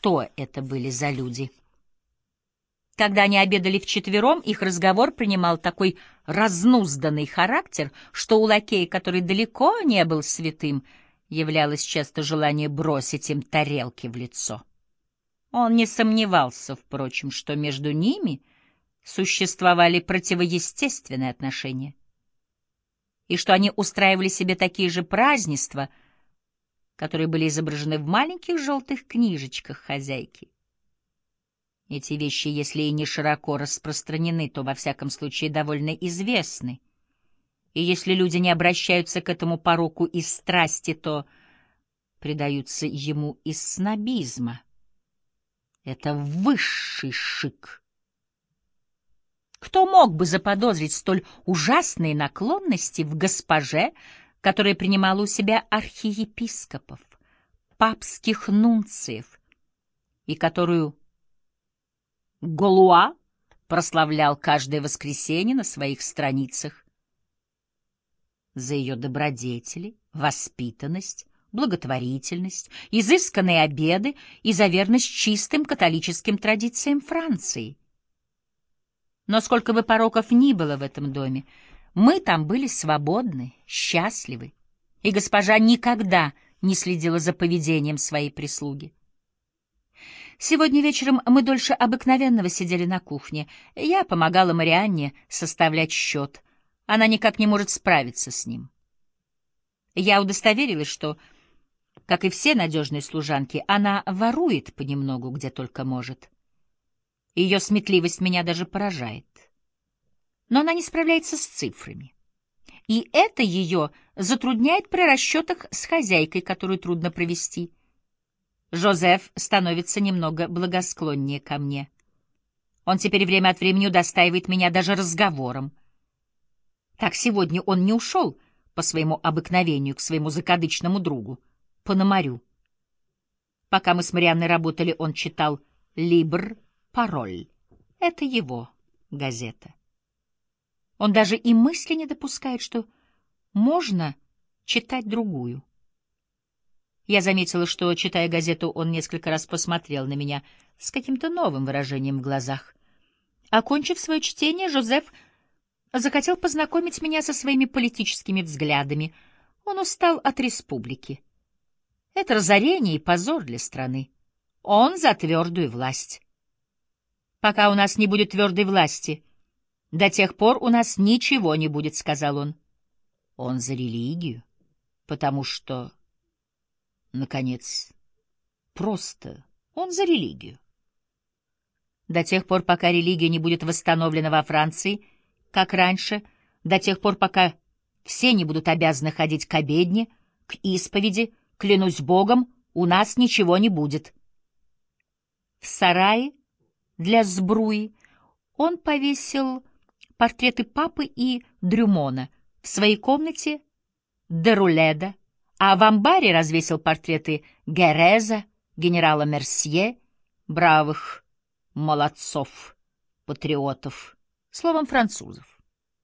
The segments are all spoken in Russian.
что это были за люди. Когда они обедали вчетвером, их разговор принимал такой разнузданный характер, что у лакея, который далеко не был святым, являлось часто желание бросить им тарелки в лицо. Он не сомневался, впрочем, что между ними существовали противоестественные отношения, и что они устраивали себе такие же празднества, которые были изображены в маленьких желтых книжечках хозяйки. Эти вещи, если и не широко распространены, то, во всяком случае, довольно известны. И если люди не обращаются к этому пороку из страсти, то предаются ему из снобизма. Это высший шик. Кто мог бы заподозрить столь ужасные наклонности в госпоже, которая принимала у себя архиепископов, папских нунциев, и которую Голуа прославлял каждое воскресенье на своих страницах за ее добродетели, воспитанность, благотворительность, изысканные обеды и за верность чистым католическим традициям Франции. Но сколько бы пороков ни было в этом доме, мы там были свободны, счастливы, и госпожа никогда не следила за поведением своей прислуги. Сегодня вечером мы дольше обыкновенного сидели на кухне. Я помогала Марианне составлять счет. Она никак не может справиться с ним. Я удостоверилась, что, как и все надежные служанки, она ворует понемногу, где только может. Ее сметливость меня даже поражает. Но она не справляется с цифрами. И это ее затрудняет при расчетах с хозяйкой, которую трудно провести. Жозеф становится немного благосклоннее ко мне. Он теперь время от времени удостаивает меня даже разговором. Так сегодня он не ушел по своему обыкновению к своему закадычному другу, Пономарю. Пока мы с Марианной работали, он читал «Либр Пароль». Это его газета. Он даже и мысли не допускает, что можно читать другую. Я заметила, что, читая газету, он несколько раз посмотрел на меня с каким-то новым выражением в глазах. Окончив свое чтение, Жозеф захотел познакомить меня со своими политическими взглядами. Он устал от республики. Это разорение и позор для страны. Он за твердую власть. Пока у нас не будет твердой власти, до тех пор у нас ничего не будет, — сказал он. Он за религию, потому что... Наконец, просто он за религию. До тех пор, пока религия не будет восстановлена во Франции, как раньше, до тех пор, пока все не будут обязаны ходить к обедне, к исповеди, клянусь Богом, у нас ничего не будет. В сарае для сбруи он повесил портреты папы и Дрюмона, в своей комнате Деруледа, а в амбаре развесил портреты Гереза, генерала Мерсье, бравых молодцов, патриотов, словом, французов.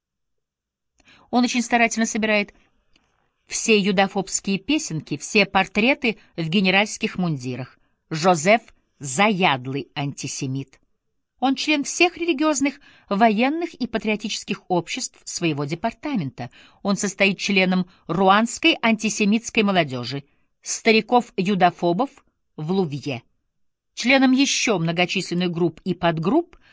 Он очень старательно собирает все юдофобские песенки, все портреты в генеральских мундирах. Жозеф — заядлый антисемит. Он член всех религиозных, военных и патриотических обществ своего департамента. Он состоит членом руанской антисемитской молодежи, стариков-юдофобов в Лувье, членом еще многочисленных групп и подгрупп,